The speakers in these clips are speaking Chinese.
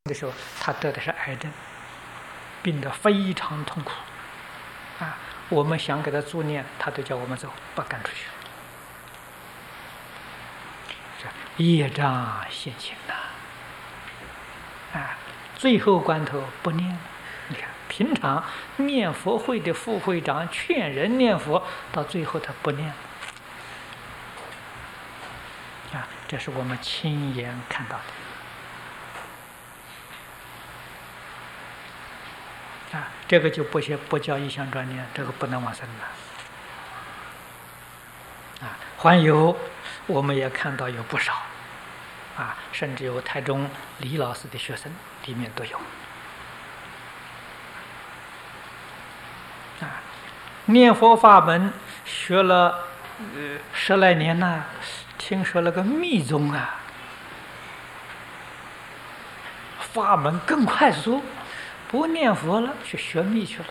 的时候，他得的是癌症，病得非常痛苦啊！我们想给他助念，他都叫我们走，不赶出去。这业障现前呐！啊，最后关头不念了。你看，平常念佛会的副会长劝人念佛，到最后他不念了。啊，这是我们亲眼看到的。啊，这个就不叫一向专念，这个不能往生了。啊，还有我们也看到有不少，啊，甚至有台中李老师的学生里面都有。啊，念佛法门学了10来年了，听说了个密宗啊，法门更快速。不念佛了，去学密去了，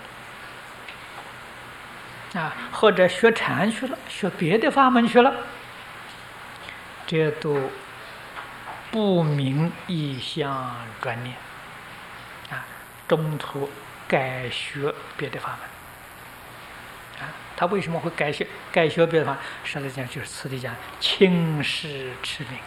啊，或者学禅去了，学别的法门去了，这都不明意向专念，啊，中途改学别的法门，啊，他为什么会改学别的法门？实际上就是此地讲轻视持名，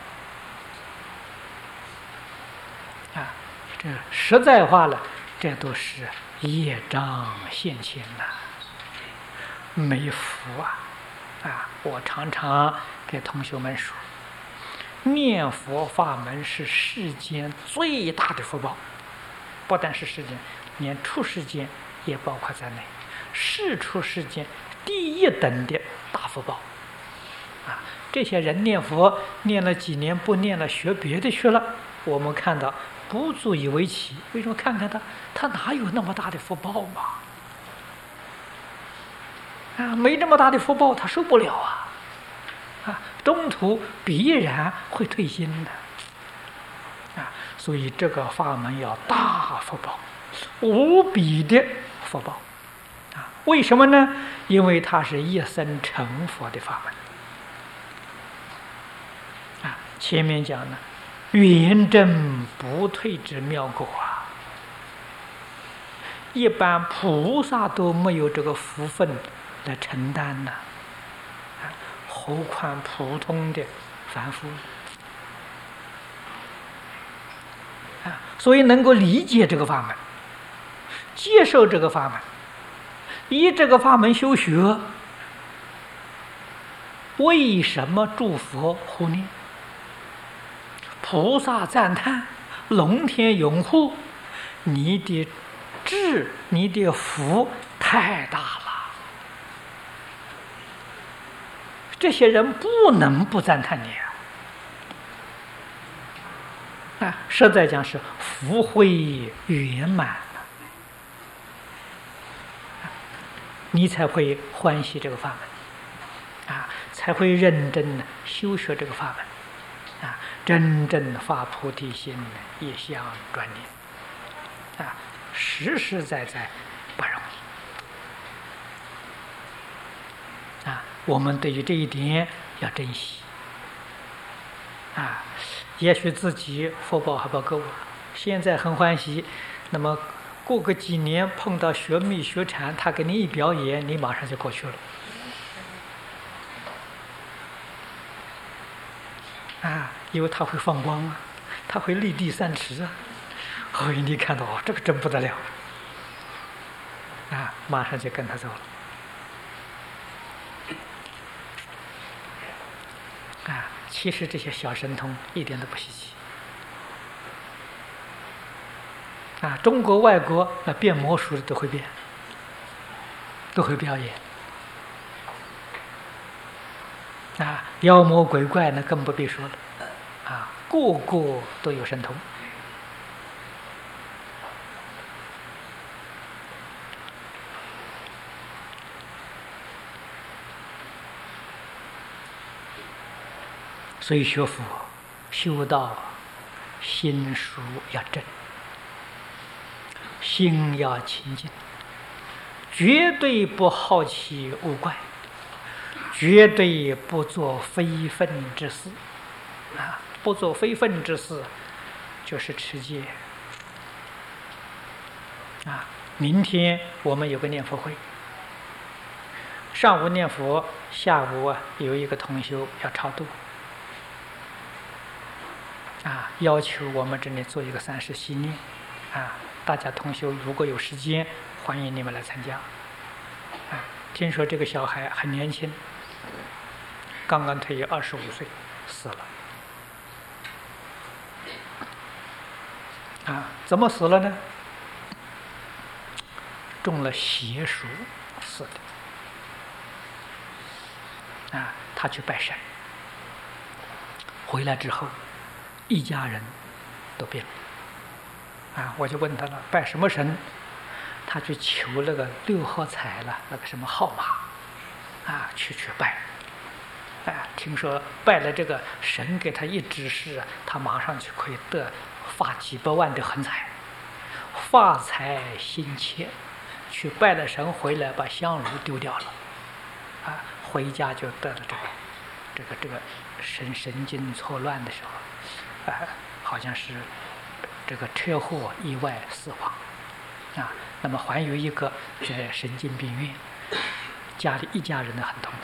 啊，这实在话了。这都是业障现前呐，没福啊！啊，我常常给同学们说，念佛法门是世间最大的福报，不但是世间，连出世间也包括在内，是出世间第一等的大福报。啊，这些人念佛念了几年不念了，学别的去了，我们看到。不足以为奇，为什么？看看他哪有那么大的福报嘛？啊，没这么大的福报，他受不了啊！啊，中途必然会退心的。啊，所以这个法门要大福报，无比的福报。啊，为什么呢？因为它是一生成佛的法门。啊，前面讲呢。圆证不退之妙果啊！一般菩萨都没有这个福分来承担呢，何况普通的凡夫啊！所以能够理解这个法门，接受这个法门，依这个法门修学，为什么诸佛护念？菩萨赞叹，龙天拥护，你的智，你的福太大了。这些人不能不赞叹你啊！啊，实在讲是福慧圆满了，你才会欢喜这个法门，啊，才会认真的修学这个法门。啊，真正发菩提心，一向专念，啊，实实在在不容易。啊，我们对于这一点要珍惜。啊，也许自己福报还不够，现在很欢喜，那么过个几年碰到学密学禅，他给你一表演，你马上就过去了。啊，因为他会放光啊，他会立地三持啊，所以你看到这个真不得了，啊，马上就跟他走了，啊，其实这些小神通一点都不稀奇，啊，中国外国变魔术的都会变，都会表演。啊，妖魔鬼怪那更不必说了，啊，个个都有神通。所以学佛、修道，心术要正，心要清净，绝对不好奇恶怪。绝对不做非分之事，啊，不做非分之事，就是持戒， 明天我们有个念佛会，上午念佛，下午有一个同修要超度，要求我们这里做一个30系念，大家同修如果有时间，欢迎你们来参加。听说这个小孩很年轻，刚刚退役25岁，死了。怎么死了呢？中了邪术死的。他去拜神，回来之后，一家人都病了。我就问他了，拜什么神？他去求那个6合彩了，那个什么号码，去拜。听说拜了这个神给他一指示，他马上就可以发几百万的横财，发财心切。去拜了神回来，把香炉丢掉了，回家就得了这个神经错乱的时候，好像是这个车祸意外死亡，那么还有一个在神经病院，家里一家人很痛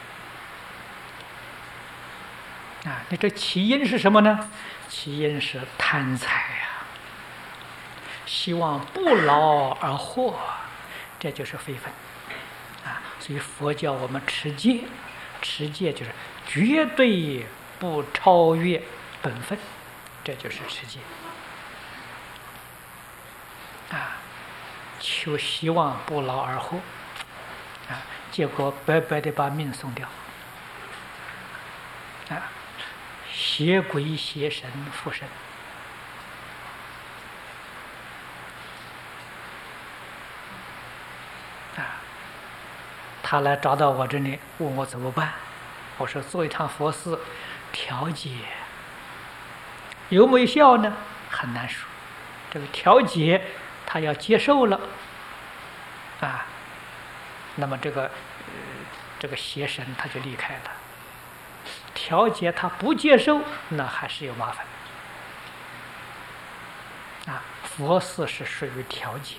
苦。那这起因是什么呢？起因是贪财希望不劳而获，这就是非分。所以佛教我们持戒，持戒就是绝对不超越本分，这就是持戒。求希望不劳而获，结果白白的把命送掉。邪鬼邪神附身。他来找到我这里，问我怎么办。我说做一趟佛事调节，有没有效呢？很难说。这个调节他要接受了，那么这个邪神他就离开了。调节他不接受，那还是有麻烦。佛事是属于调节，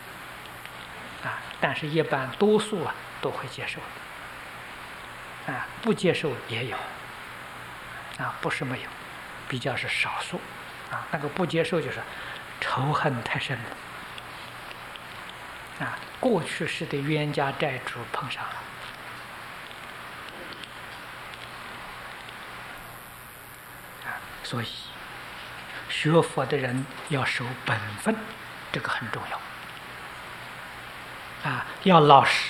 但是一般多数都会接受的，不接受也有，不是没有，比较是少数，那个不接受就是仇恨太深了，过去世的冤家债主碰上了，所以学佛的人要守本分，这个很重要，要老实。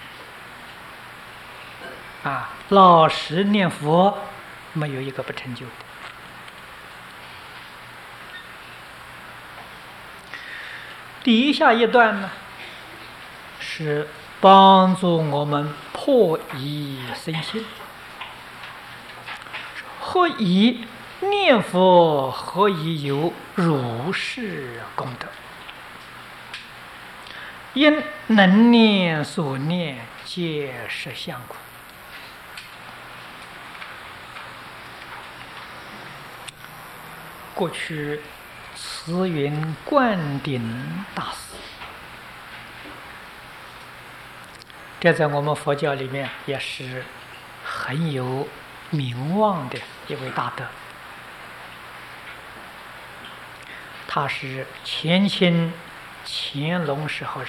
老实念佛，没有一个不成就的。底下一段呢，是帮助我们破疑生信。何以念佛？何以有如是功德？因能念所念，皆是相故。过去慈云灌顶大师，这在我们佛教里面也是很有名望的一位大德。他是前清乾隆时候人，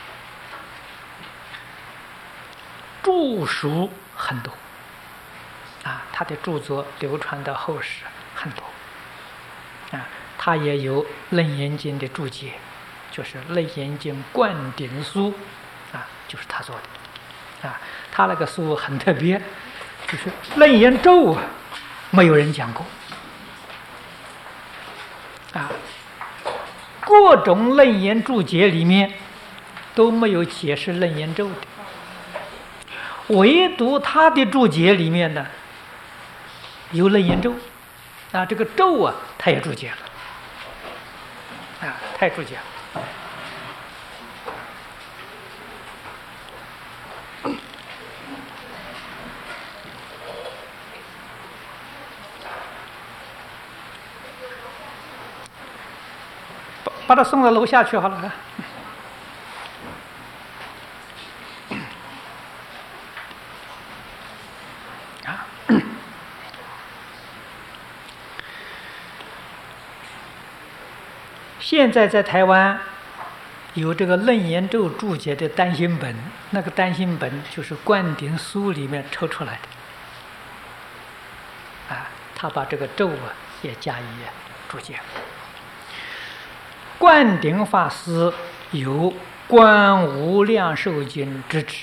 著书很多，他的著作流传到后世很多。他也有《楞严经》的注解，就是《楞严经灌顶书》，就是他做的。他那个书很特别，就是楞严咒没有人讲过，各种楞严注解里面都没有解释楞严咒的，唯独他的注解里面呢有楞严咒。这个咒他也注解了，他也注解了。把他送到楼下去好了。 现在在台湾有这个楞严咒注解的单行本，那个单行本就是灌顶书里面抽出来的，他把这个咒也加以注解。灌顶法师有《观无量寿经》之旨，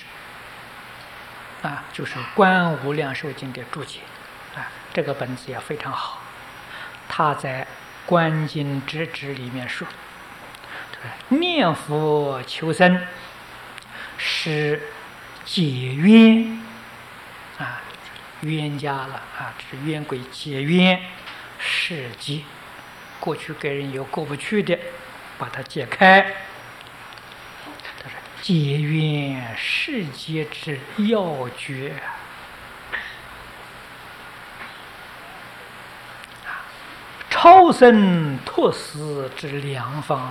就是《观无量寿经》的注解，这个本子也非常好。他在《观经之旨》里面说，念佛求生是解冤，冤家了这是冤鬼解冤释结，过去给人有过不去的，把它解开。他说解冤释结之要诀，超生脱死之良方，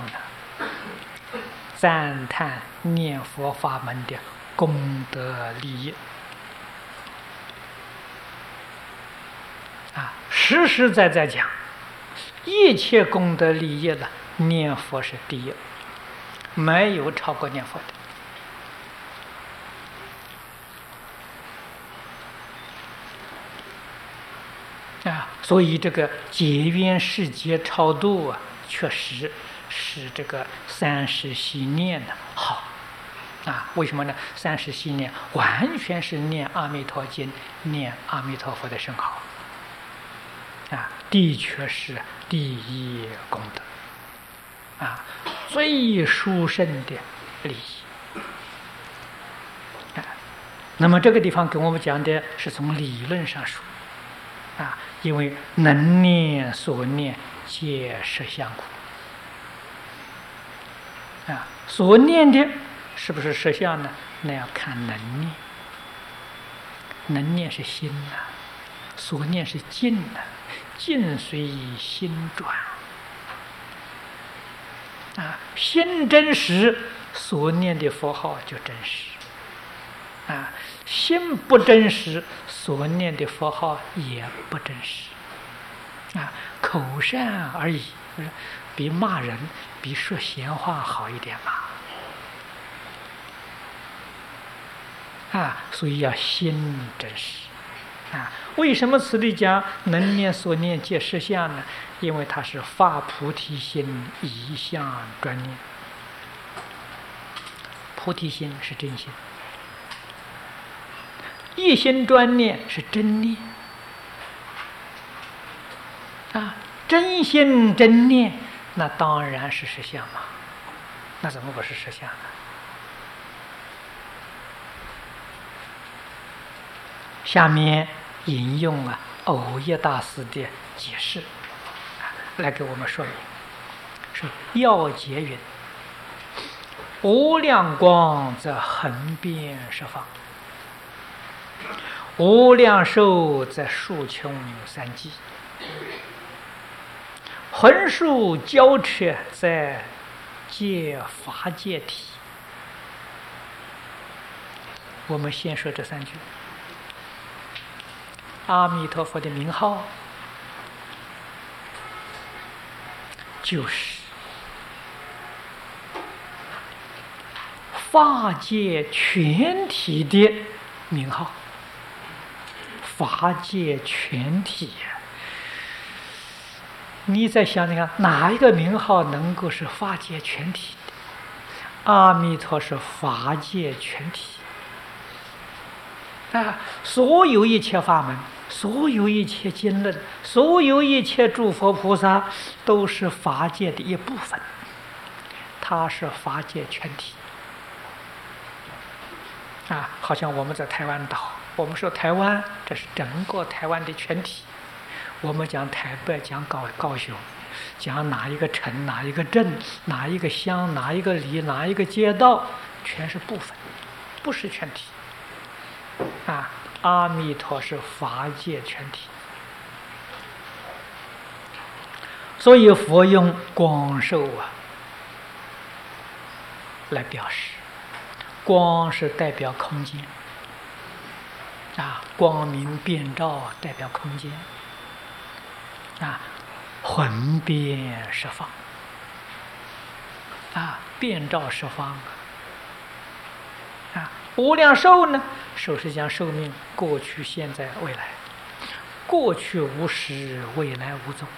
赞叹念佛法门的功德利益实实在在讲，一切功德利益了，念佛是第一，没有超过念佛的所以这个解冤释结超度确实是这个三时习念的好为什么呢？三时习念完全是念阿弥陀经，念阿弥陀佛的圣号的确是第一功德最殊胜的利益那么这个地方给我们讲的是从理论上说因为能念所念皆实相故所念的是不是实相呢？那要看能念，能念是心所念是境境随心转心真实，所念的佛号就真实心不真实，所念的佛号也不真实口善而已，比骂人比说闲话好一点嘛所以要心真实为什么此地讲能念所念皆实相呢？因为它是发菩提心，一向专念。菩提心是真心，一心专念是真念真心真念，那当然是实相嘛，那怎么不是实相呢？下面引用藕益大师的解释来给我们说明，说要解云：无量光则横遍十方，无量寿则数穷三际，横竖交彻在界法界体。我们先说这三句。阿弥陀佛的名号就是法界全体的名号，法界全体你再想想看，哪一个名号能够是法界全体的？阿弥陀是法界全体所有一切法门，所有一切经论，所有一切诸佛菩萨都是法界的一部分，它是法界全体好像我们在台湾岛，我们说台湾，这是整个台湾的全体。我们讲台北，讲高雄，讲哪一个城，哪一个镇，哪一个乡，哪一个里，哪一个街道，全是部分，不是全体阿弥陀是法界全体，所以佛用光寿来表示，光是代表空间光明遍照代表空间横遍十方遍照十方无量寿呢，寿是讲寿命，过去、现在、未来。过去无始，未来无踪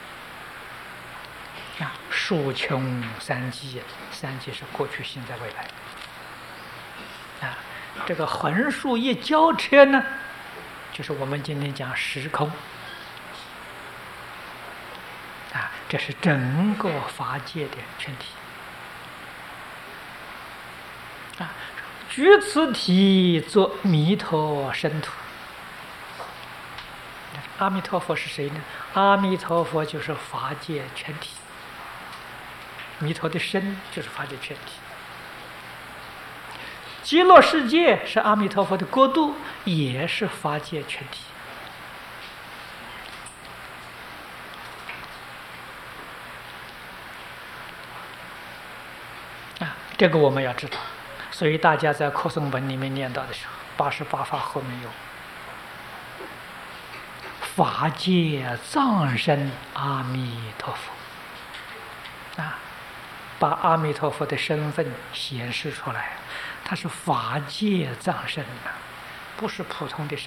数穷三际，三际是过去、现在、未来这个横竖一交车呢，就是我们今天讲时空这是整个法界的全体举此体作弥陀身土。阿弥陀佛是谁呢？阿弥陀佛就是法界全体，弥陀的身就是法界全体。极乐世界是阿弥陀佛的国度，也是法界全体这个我们要知道。所以大家在课诵本里面念到的时候，88法后面有法界藏身阿弥陀佛把阿弥陀佛的身份显示出来，他是法界藏身不是普通的身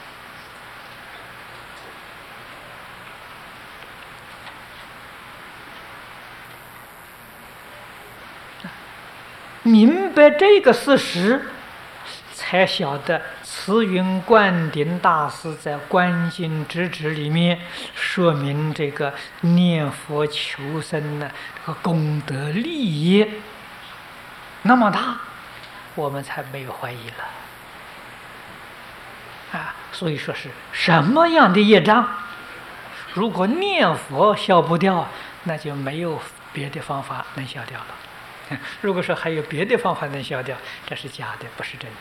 明白这个事实，才晓得慈云灌顶大师在《观经直指》里面说明这个念佛求生这个功德利益那么大，我们才没有怀疑了所以说是什么样的业障，如果念佛消不掉，那就没有别的方法能消掉了。如果说还有别的方法能消掉，这是假的，不是真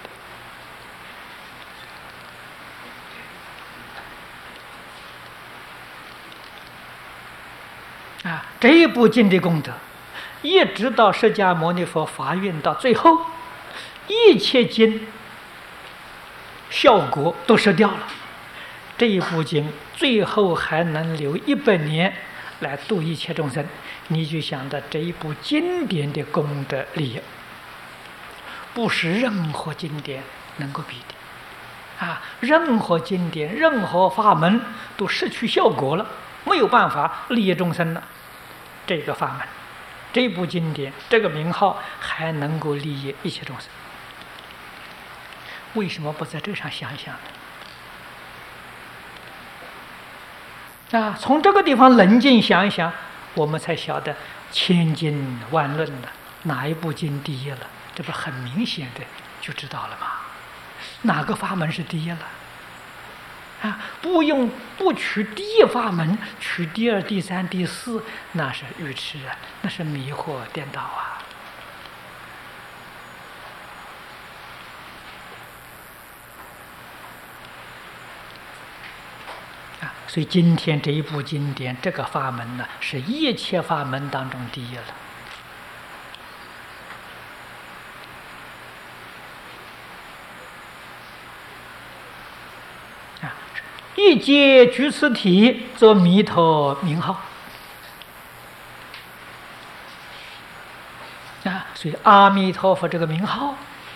的这一部经的功德，一直到释迦牟尼佛法运到最后，一切经效果都失掉了，这一部经最后还能留100年来度一切众生，你就想到这一部经典的功德利益，不是任何经典能够比的任何经典、任何法门都失去效果了，没有办法利益众生了。这个法门、这部经典、这个名号还能够利益一切众生，为什么不在这上想一想呢？从这个地方冷静想一想，我们才晓得千经万论了，哪一部经第一了？这不很明显的就知道了吗？哪个法门是第一了？不取第一法门，取第二、第三、第四，那是愚痴那是迷惑颠倒所以今天这一部经典，这个法门呢，是一切法门当中第一了。一皆具此体，作弥陀名号所以阿弥陀佛这个名号，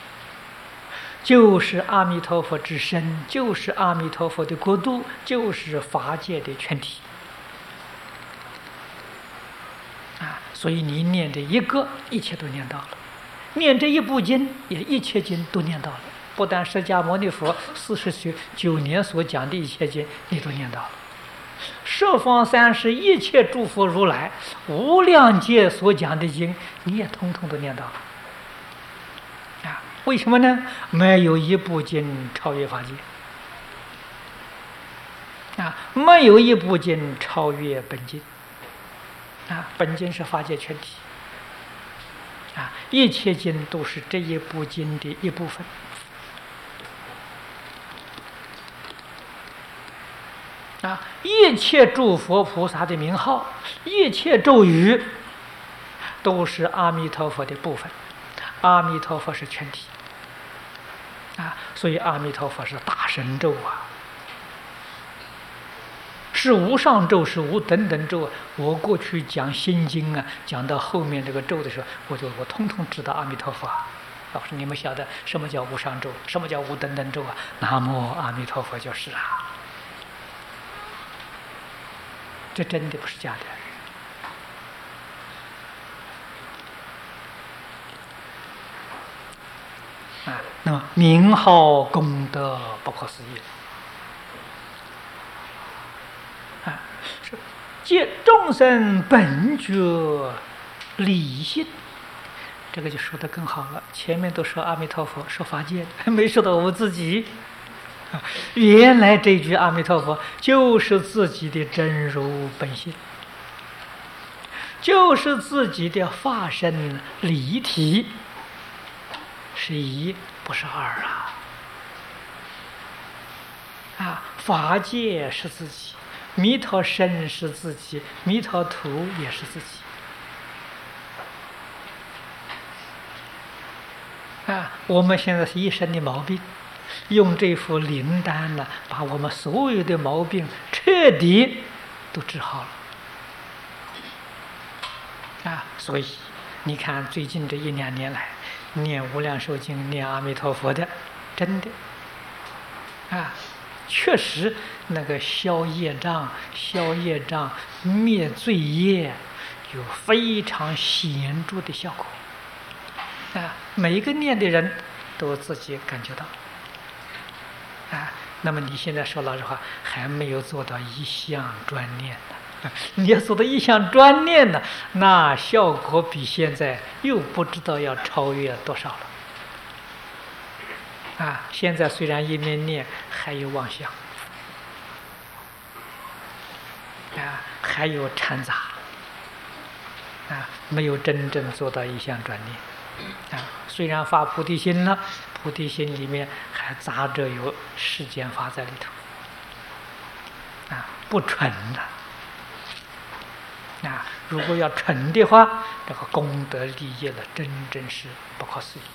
就是阿弥陀佛之身，就是阿弥陀佛的国度，就是法界的全体所以你念这一个，一切都念到了；念这一部经，也一切经都念到了。不但释迦牟尼佛49年所讲的一切经，你都念到了；十方三世一切诸佛如来无量劫所讲的经，你也统统都念到了为什么呢？没有一部经超越法界没有一部经超越本经本经是法界全体一切经都是这一部经的一部分一切诸佛菩萨的名号，一切咒语，都是阿弥陀佛的部分。阿弥陀佛是全体所以阿弥陀佛是大神咒是无上咒，是无等等咒啊。我过去讲心经啊，讲到后面这个咒的时候，我通通知道阿弥陀佛啊。老师，你们晓得什么叫无上咒，什么叫无等等咒啊？南无阿弥陀佛就是啊。这真的不是假的啊。那么名号功德不可思议啊，是借众生本觉理性。这个就说得更好了。前面都说阿弥陀佛，说法界，没说到我自己。原来这句阿弥陀佛就是自己的真如本性，就是自己的法身离体，是一不是二啊！法界是自己，弥陀身是自己，弥陀图也是自己。我们现在是一身的毛病，用这副灵丹呢，把我们所有的毛病彻底都治好了所以你看最近这1、2年来，念无量寿经、念阿弥陀佛的，真的确实那个消业障、灭罪业，有非常显著的效果每一个念的人都自己感觉到那么你现在说老实话，还没有做到一向专念呢你要做到一向专念呢，那效果比现在又不知道要超越多少了现在虽然一面念还有妄想还有掺杂没有真正做到一向专念虽然发菩提心了，菩提心里面还杂着有世间法在里头不纯的如果要纯的话，这个功德利益了，真是不可思议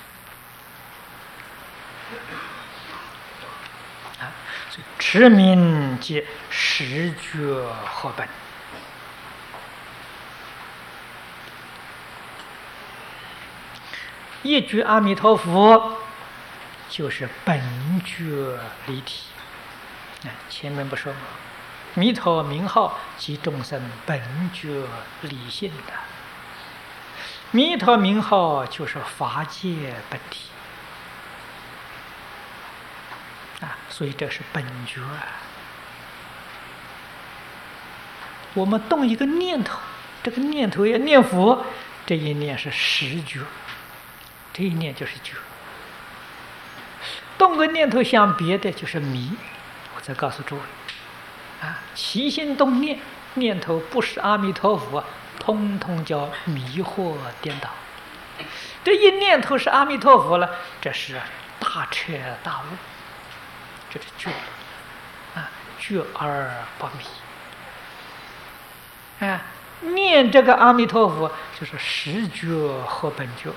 所以持名即实觉合本一句阿弥陀佛就是本觉离体前面不说吗？弥陀名号即众生本觉理性的，弥陀名号就是法界本体所以这是本觉我们动一个念头，这个念头要念佛，这一念是实觉，这一念就是觉。动个念头想别的就是迷。我再告诉诸位起心动念，念头不是阿弥陀佛，通通叫迷惑颠倒。这一念头是阿弥陀佛了，这是大彻大悟，这是觉觉而不迷念这个阿弥陀佛就是实觉和本觉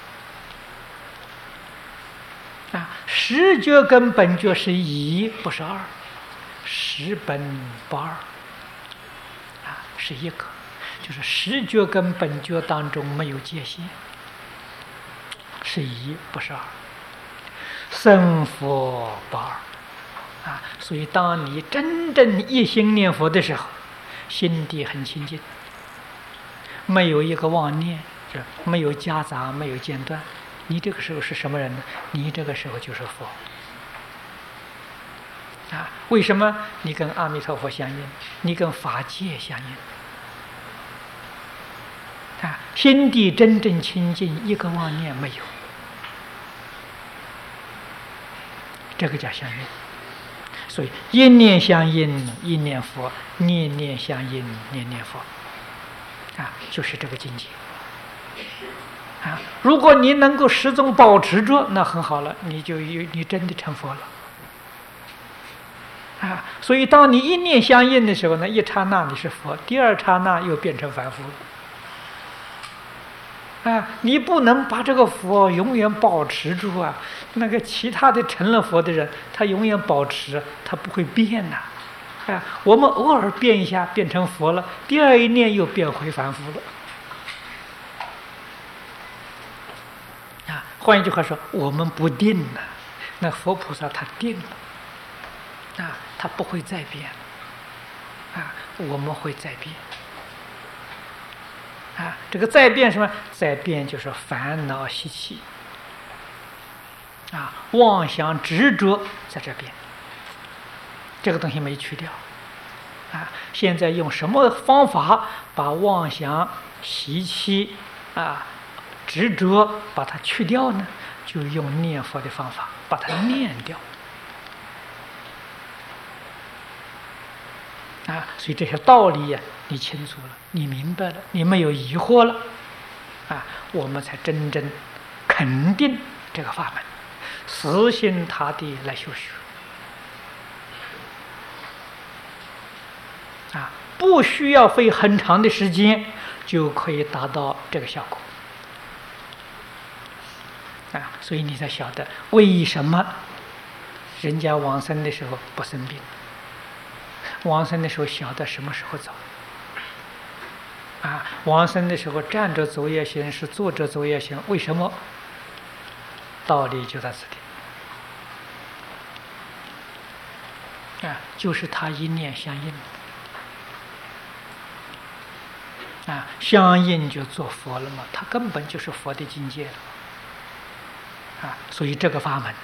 实觉跟本觉是一，不是二，实本不二是一个，就是实觉跟本觉当中没有界限，是一，不是二，生佛不二所以当你真正一心念佛的时候，心地很清净，没有一个妄念，没有夹杂，没有间断，你这个时候是什么人呢？你这个时候就是佛为什么？你跟阿弥陀佛相应，你跟法界相应心地真正清净，一个妄念没有，这个叫相应。所以一念相应，一念佛；念念相应，念念佛就是这个境界如果你能够始终保持着，那很好了，你真的成佛了所以当你一念相应的时候呢，一刹那你是佛，第二刹那又变成凡夫了你不能把这个佛永远保持住那个其他的成了佛的人，他永远保持，他不会变我们偶尔变一下，变成佛了，第二一念又变回凡夫了。换一句话说，我们不定了，那佛菩萨他定了，他不会再变，我们会再变，这个再变什么？再变就是烦恼习气，妄想执着在这边，这个东西没去掉，现在用什么方法把妄想习气执着把它去掉呢？就用念佛的方法把它念掉。所以这些道理呀，你清楚了，你明白了，你没有疑惑了，我们才真正肯定这个法门，死心塌地来修学。不需要费很长的时间就可以达到这个效果。所以你才晓得为什么人家往生的时候不生病，往生的时候晓得什么时候走，往生的时候站着走也行，是坐着走也行，为什么？道理就在此地，就是他一念相应，相应就做佛了嘛，他根本就是佛的境界了。所以这个法门，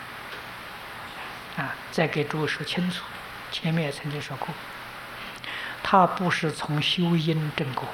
再给诸位说清楚，前面也曾经说过，它不是从修因证果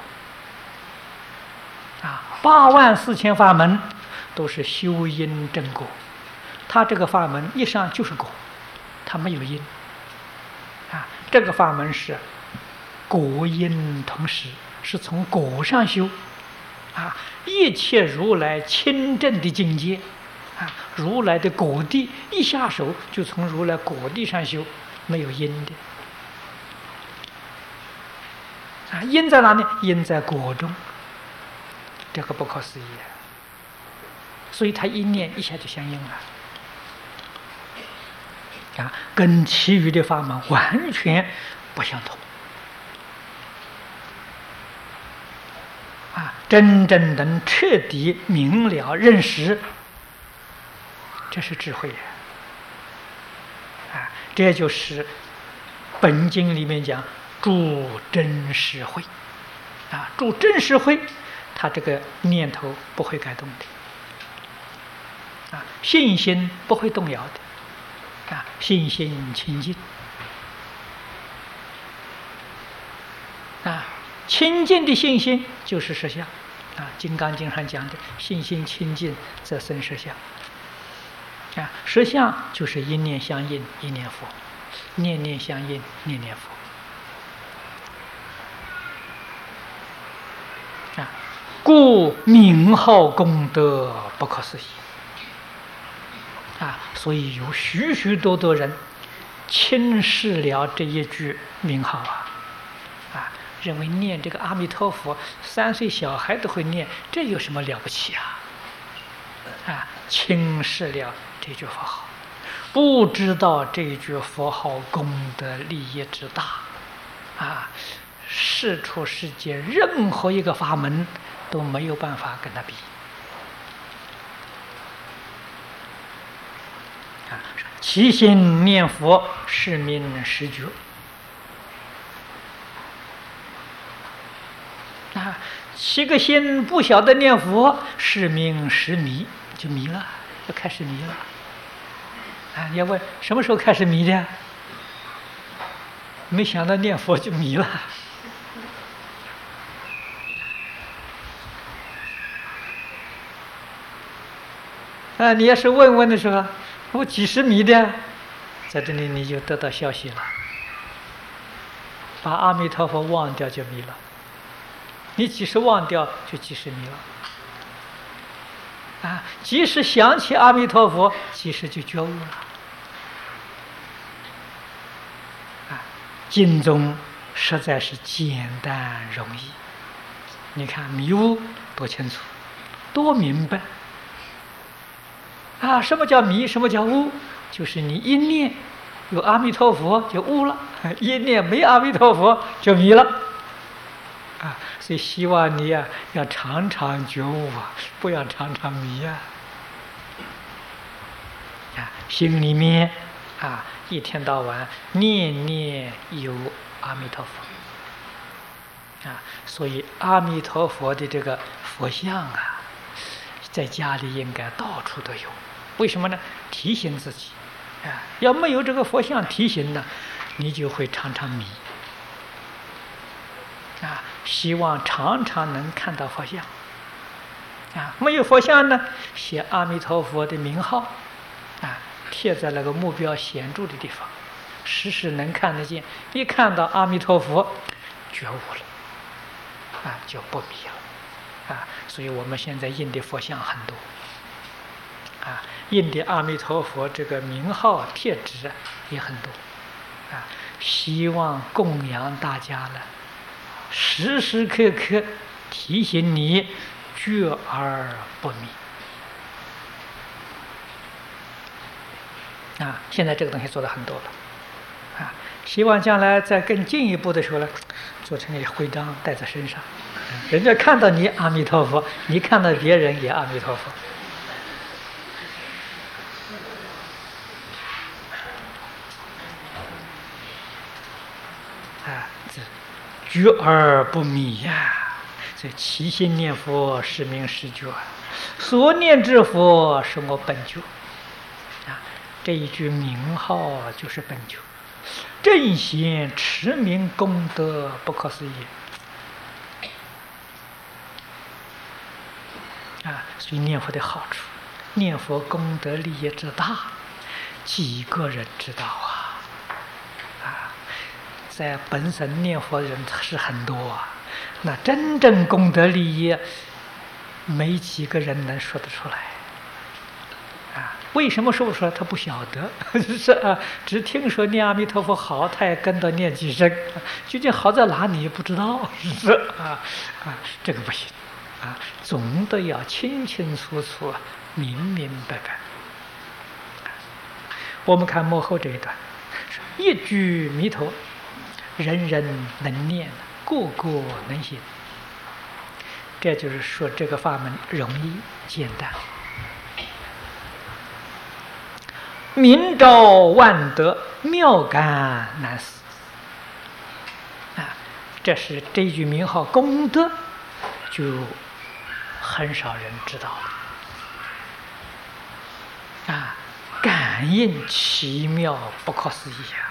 ，84000法门都是修因证果，它这个法门一上就是果，它没有因，这个法门是果因同时，是从果上修，一切如来亲证的境界。如来的果地一下手就从如来果地上修，没有因的，因在哪里？因在果中，这个不可思议，所以他一念一下就相应了，跟其余的法门完全不相同，真正能彻底明了认识，这是智慧，这就是本经里面讲住真实慧，住真实慧，他这个念头不会改动的，信心不会动摇的，信心清净，清净的信心就是实相，金刚经上讲的信心清净则生实相。实相就是一念相应一念佛，念念相应念念佛，故名号功德不可思议，所以有许许多多人轻视了这一句名号认为念这个阿弥陀佛3岁小孩都会念，这有什么了不起轻视了这句佛号，不知道这句佛号功德利益之大，世出世间任何一个法门都没有办法跟他比。其心念佛是名实觉，七个心不晓得念佛是名实迷，就迷了，就开始迷了。你要问什么时候开始迷的？没想到念佛就迷了。你要是问问的时候，我几时迷的？在这里你就得到消息了。把阿弥陀佛忘掉就迷了，你几时忘掉就几时迷了。即使想起阿弥陀佛，即使就觉悟了。经中实在是简单容易，你看迷悟多清楚，多明白。什么叫迷？什么叫悟？就是你一念有阿弥陀佛就悟了， 一念没阿弥陀佛就迷了所以希望你要常常觉悟不要常常迷心里面一天到晚念念有阿弥陀佛所以阿弥陀佛的这个佛像在家里应该到处都有。为什么呢？提醒自己要没有这个佛像提醒呢，你就会常常迷希望常常能看到佛像没有佛像呢，写阿弥陀佛的名号贴在那个目标显著的地方，时时能看得见。一看到阿弥陀佛，觉悟了就不迷了所以我们现在印的佛像很多印的阿弥陀佛这个名号贴纸也很多希望供养大家了，时时刻刻提醒你觉而不迷现在这个东西做的很多了希望将来再更进一步的时候呢，做成一个徽章带在身上，人家看到你阿弥陀佛，你看到别人也阿弥陀佛觉而不迷所以起心念佛是名是觉，所念之佛是我本觉这一句名号就是本觉，正显持名功德不可思议所以念佛的好处，念佛功德利益之大，几个人知道在本省念佛的人是很多那真正功德利益没几个人能说得出来为什么说不出来？他不晓得只听说念阿弥陀佛好，他也跟着念几声究竟好在哪里也不知道这个不行总得要清清楚楚明明白白我们看幕后这一段，一句弥陀人人能念，个个能行，这就是说这个法门容易简单，明照万德，妙感难思这是这一句名号功德就很少人知道了感应奇妙不可思议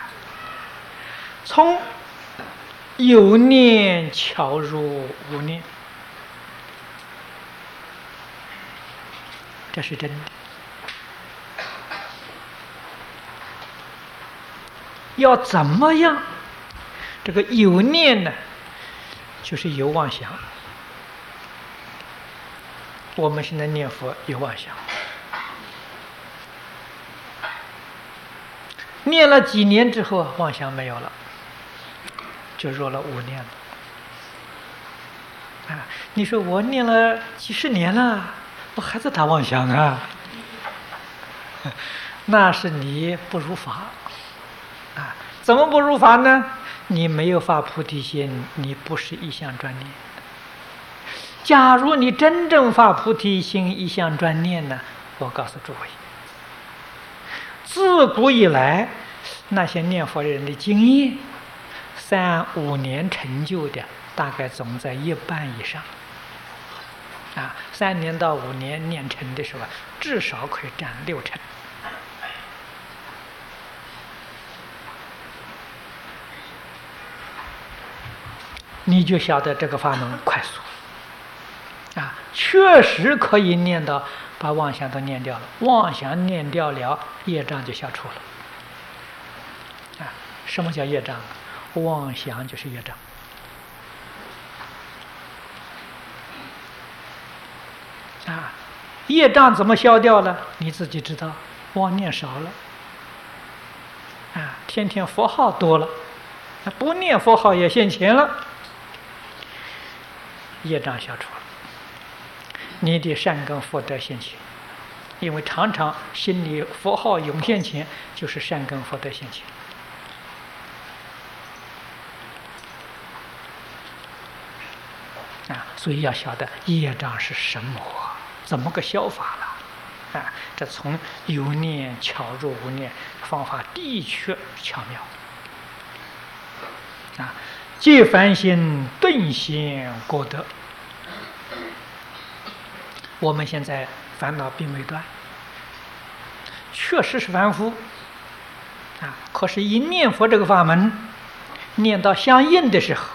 从有念巧入无念，这是真的。要怎么样？这个有念呢，就是有妄想。我们现在念佛有妄想，念了几年之后，妄想没有了，就入了无念了。你说我念了几十年了，我还在打妄想那是你不如法怎么不如法呢？你没有发菩提心，你不是一向专念。假如你真正发菩提心，一向专念呢，我告诉诸位，自古以来那些念佛人的经验，3、5年成就的大概总在一半以上3年到5年念成的时候，至少可以占60%。你就晓得这个法门快速确实可以念到把妄想都念掉了，妄想念掉了，业障就消除了什么叫业障？妄想就是业障业障怎么消掉了？你自己知道，妄念少了天天佛号多了，不念佛号也现前了，业障消除了，你的善根福德现前，因为常常心里佛号涌现前，就是善根福德现前所以要晓得业障是什么，怎么个消法了啊？这从有念巧入无念，方法的确巧妙啊！借凡心顿现果德。我们现在烦恼并没断，确实是凡夫啊。可是，一念佛这个法门，念到相应的时候，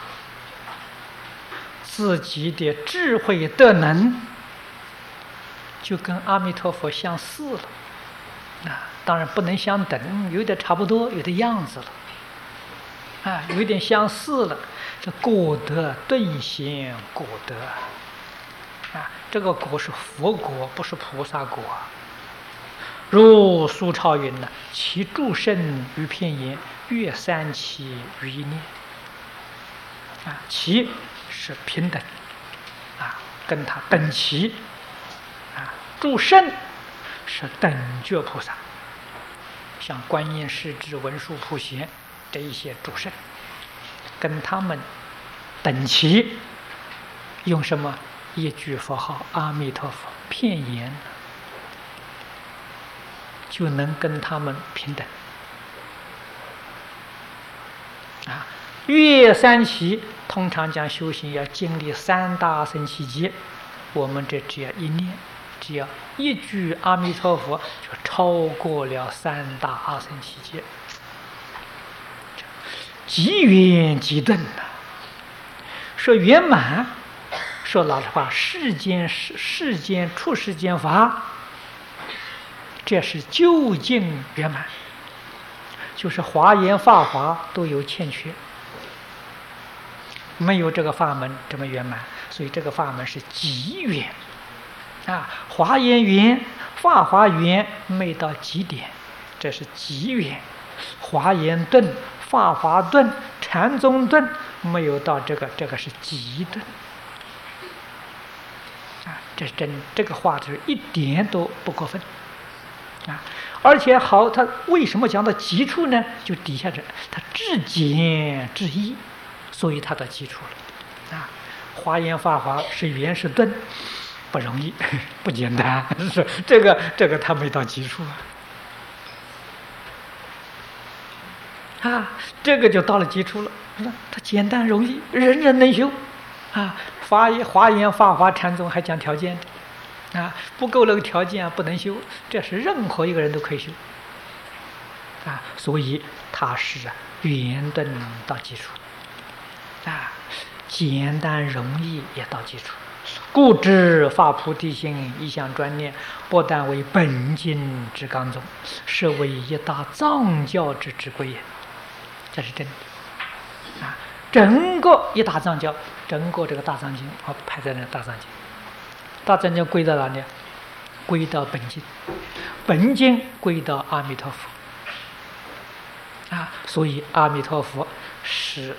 自己的智慧德能就跟阿弥陀佛相似了啊。当然不能相等，有点差不多，有点样子了啊，有点相似了。这果德顿现果德啊，这个果是佛果，不是菩萨果。如苏超云呢，其诸圣于片言，越三期于一念。啊，其是平等，啊，跟他等齐，啊，诸圣是等觉菩萨，像观音、世智、文殊、普贤这一些诸圣，跟他们等齐，用什么？一句佛号阿弥陀佛，片言就能跟他们平等啊。越三期，通常讲修行要经历三大乘奇劫，我们这只要一念，只要一句阿弥陀佛，就超过了三大阿僧奇劫，极圆极顿呐。说圆满，说老实话，世间出世间法，这是究竟圆满，就是华严法华都有欠缺。没有这个法门这么圆满，所以这个法门是极圆啊！华严圆，法华圆，没到极点，这是极圆。华严顿、法华顿、禅宗顿，没有到这个是极顿啊！这是真，这个话就是一点都不过分啊！而且好，他为什么讲到极处呢？就底下这，他至简至易。所以它到基础了啊！华严法华是圆是顿，不容易，不简单。是这个它没到基础啊！这个就到了基础了。它简单容易，人人能修啊！华严法华禅宗还讲条件的啊，不够那个条件不能修，这是任何一个人都可以修啊！所以它是圆顿到基础。啊，简单容易也到基础，故知发菩提心，一向专念，不但为本经之纲宗，是为一大藏教之之归也。这是真的啊！整个一大藏教，整个这个大藏经，我排在那大藏经，大藏经归到哪里？归到本经，本经归到阿弥陀佛啊！所以阿弥陀佛是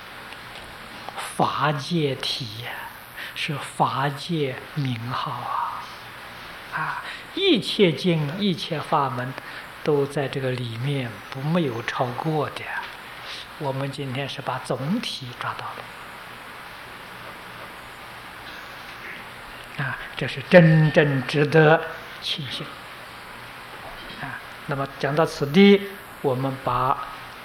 法界体呀，是法界名号啊！一切经、一切法门都在这个里面，没有超过的。我们今天是把总体抓到了啊！这是真正值得庆幸啊！那么讲到此地，我们把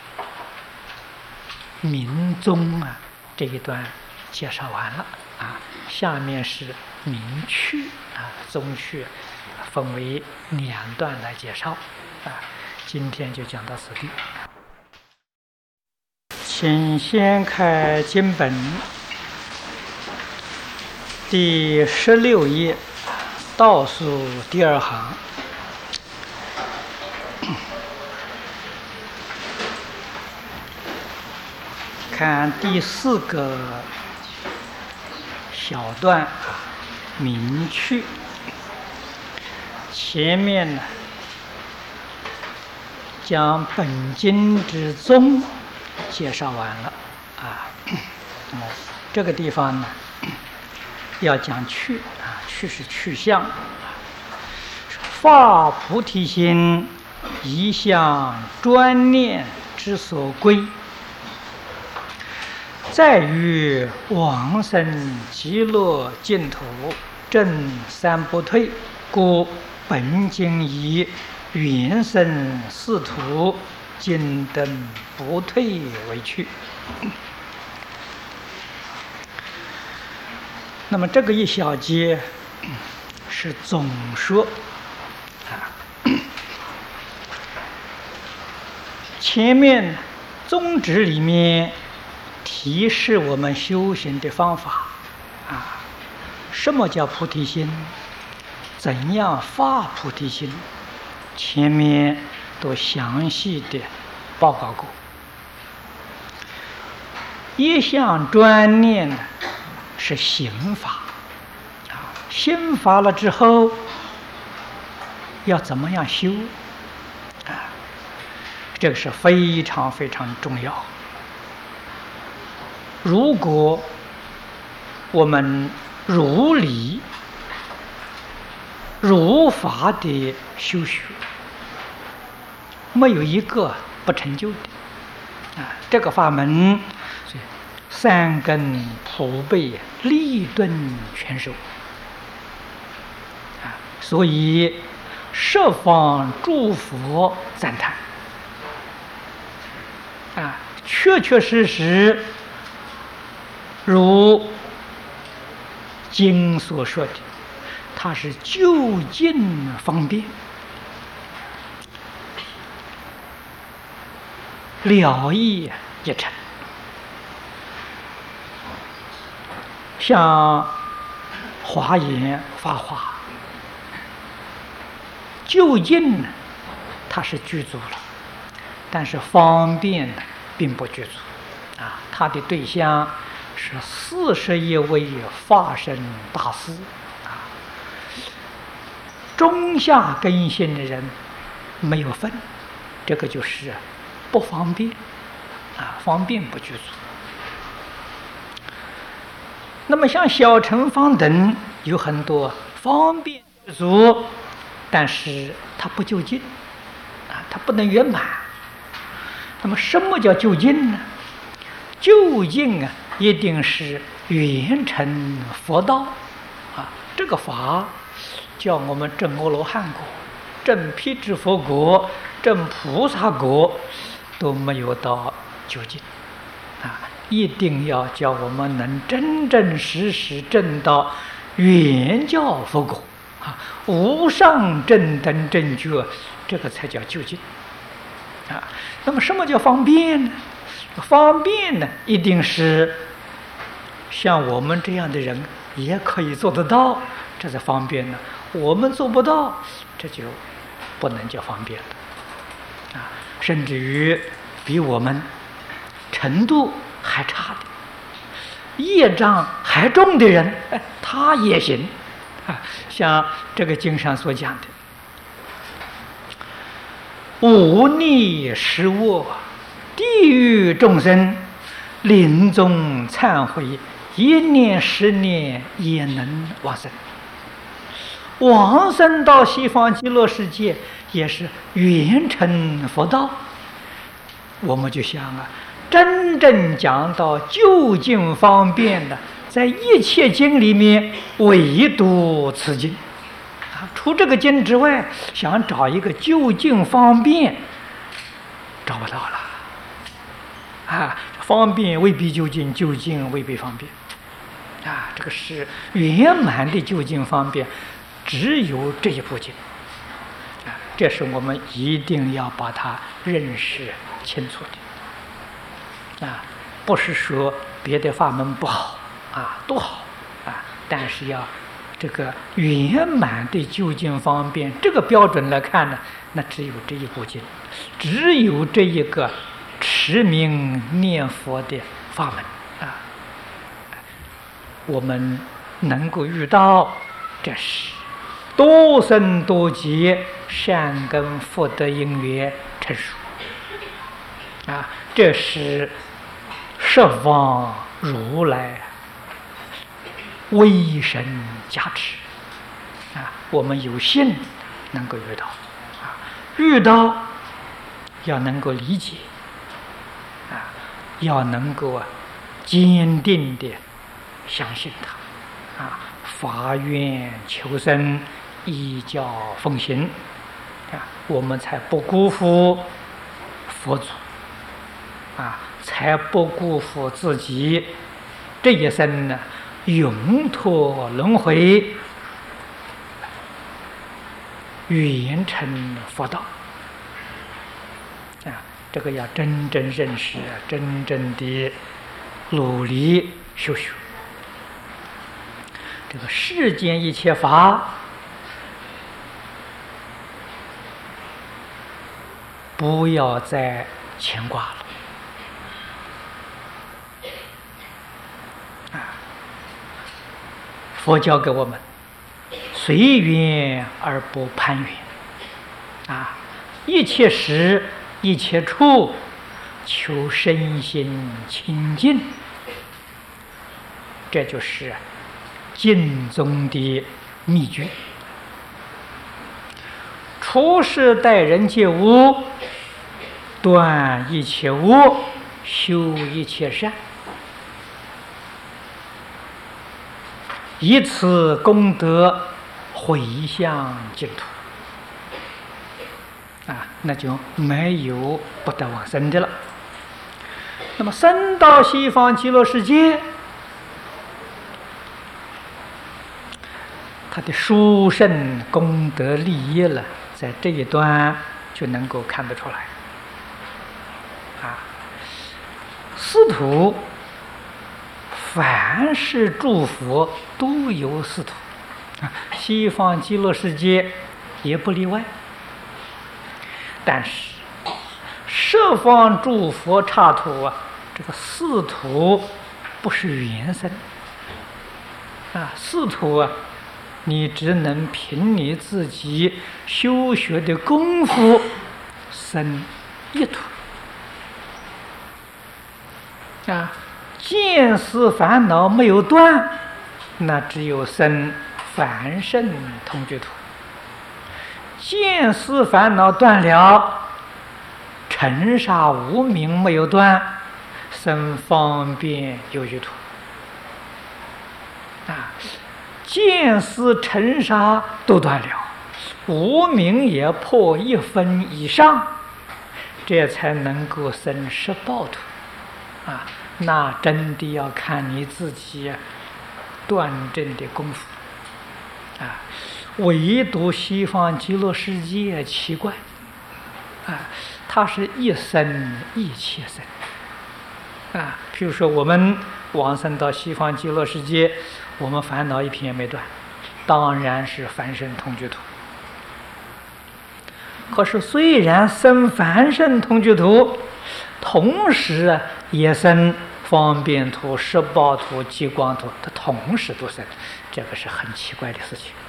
明宗啊这一段介绍完了啊，下面是明趣啊，宗趣分为两段来介绍啊，今天就讲到此地。请先开经本第16页倒数第2行，看第4个小段明趣。前面呢将本经之宗介绍完了啊，那么这个地方呢要讲趣啊，趣是去向，发菩提心，一向专念之所归。 在于往生极乐净土，正三不退，故本经以原生四土，今登不退为趣。那么这个一小节是总说前面宗旨里面提示我们修行的方法什么叫菩提心？怎样发菩提心？前面都详细的报告过。一项专念呢是行法心发了之后要怎么样修这个是非常非常重要。如果我们如理如法的修学，没有一个不成就的这个法门三根普被，利钝全收所以十方诸佛赞叹确确实实如经所说的，它是究竟方便，了义一成。像华严法华，究竟呢它是具足了，但是方便呢并不具足它的对象是41位法身大师中下根性的人没有分，这个就是不方便方便不具足。那么像小乘方等有很多方便具足，但是它不究竟它不能圆满。那么什么叫究竟呢？究竟一定是圆成佛道这个法叫我们证阿罗汉果、证辟支佛果、证菩萨果都没有到究竟一定要叫我们能真真实实证到圆教佛果无上正等正觉，这个才叫究竟那么什么叫方便呢？方便呢一定是像我们这样的人也可以做得到，这是方便呢。我们做不到，这就不能叫方便了甚至于比我们程度还差的业障还重的人他也行像这个经上所讲的忤逆失恶地狱众生临终忏悔1年10年也能往生，往生到西方极乐世界也是圆成佛道。我们就想真正讲到究竟方便的，在一切经里面唯独此经除这个经之外，想找一个究竟方便找不到了方便未必究竟，究竟未必方便这个是圆满的究竟方便，只有这一部经这是我们一定要把它认识清楚的不是说别的法门不好都好但是要这个圆满的究竟方便这个标准来看呢，那只有这一部经，只有这一个持名念佛的法门我们能够遇到，这是多生多劫善根福德因缘成熟这是十方如来威神加持我们有幸能够遇到遇到要能够理解要能够坚定的相信他，发愿求生，依教奉行，我们才不辜负佛祖，才不辜负自己这一生呢，永脱轮回，圆成佛道。这个要真正认识，真正的努力修学。这个世间一切法，不要再牵挂了。佛教给我们随缘而不攀缘，一切时一切处求身心清净，这就是净宗的秘诀。处事待人接物，断一切恶，修一切善，以此功德回向净土，那就没有不得往生的了。那么生到西方极乐世界，他的殊胜功德利益了，在这一段就能够看得出来。师徒凡是诸佛都有师徒，西方极乐世界也不例外。但是十方诸佛刹土这个师徒不是原生师徒你只能凭你自己修学的功夫生一土见思烦恼没有断，那只有生凡圣同居土。见思烦恼断了，尘沙无明没有断，生方便有余土。见思尘沙都断了，无明也破1分以上，这才能够生十报土。那真的要看你自己断正的功夫唯独西方极乐世界奇怪它是一生一切生譬如说我们往生到西方极乐世界，我们烦恼一片没断，当然是凡圣同居土。可是虽然生凡圣同居土，同时也生方便土、十报土、极光土，它同时都生，这个是很奇怪的事情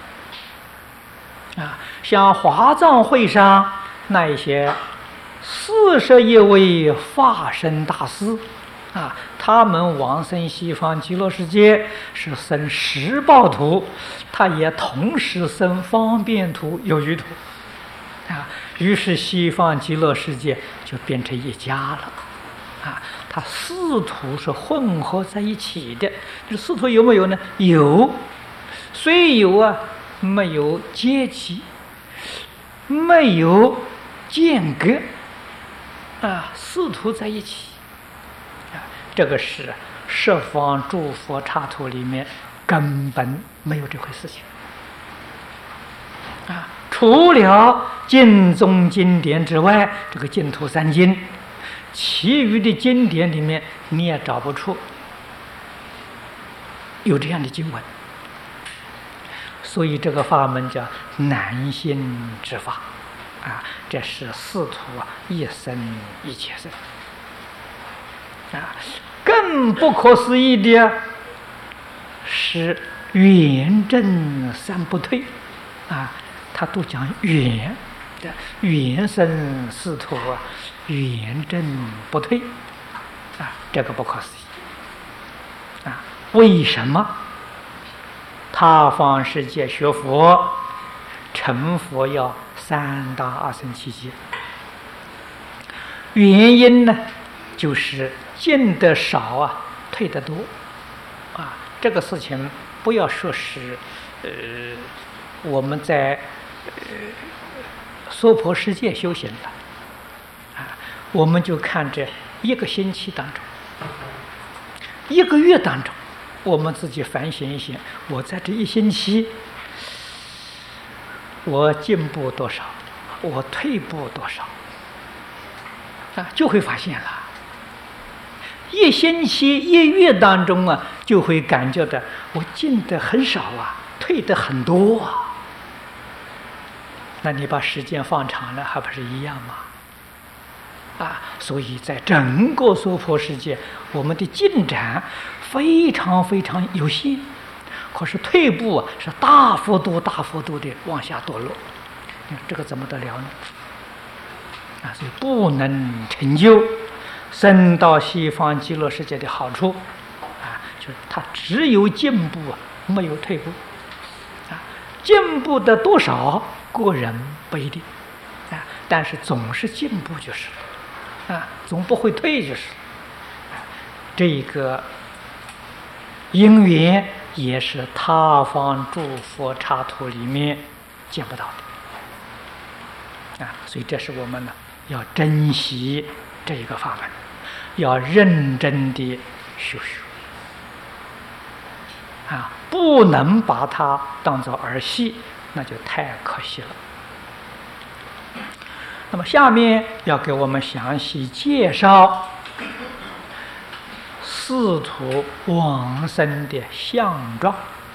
像华藏会上那一些41位法身大师他们往生西方极乐世界是生十报土，他也同时生方便土、有余土于是西方极乐世界就变成一家了它四土是混合在一起的。这四土有没有呢？有，虽有没有阶级，没有间隔四土在一起这个是十方诸佛刹土里面根本没有这回事情除了净宗经典之外，这个净土三经，其余的经典里面你也找不出有这样的经文。所以这个法门叫难信之法这是四土一生一切生更不可思议的是圆正三不退他都讲圆的圆生四土圆正不退这个不可思议为什么他方世界学佛成佛要3大阿僧祇劫？原因呢就是见得少退得多，啊，这个事情不要说是，我们在娑婆世界修行了，啊，我们就看这一个星期当中，一个月当中，我们自己反省一下，我在这一星期，我进步多少，我退步多少，啊，就会发现了。一星期、一月当中啊，就会感觉到我进的很少啊，退的很多啊。那你把时间放长了，还不是一样吗？啊，所以在整个娑婆世界，我们的进展非常非常有限，可是退步啊是大幅度的往下堕落，这个怎么得了呢？啊，所以不能成就升到西方极乐世界的好处，啊，就是它只有进步啊，没有退步，啊，进步的多少个人不一定，啊，但是总是进步就是了，啊，总不会退就是了，这个因缘也是他方诸佛刹土里面见不到的，啊，所以这是我们呢要珍惜这一个法门，要认真的修学，啊，不能把它当作儿戏，那就太可惜了。那么下面要给我们详细介绍四土往生的相状，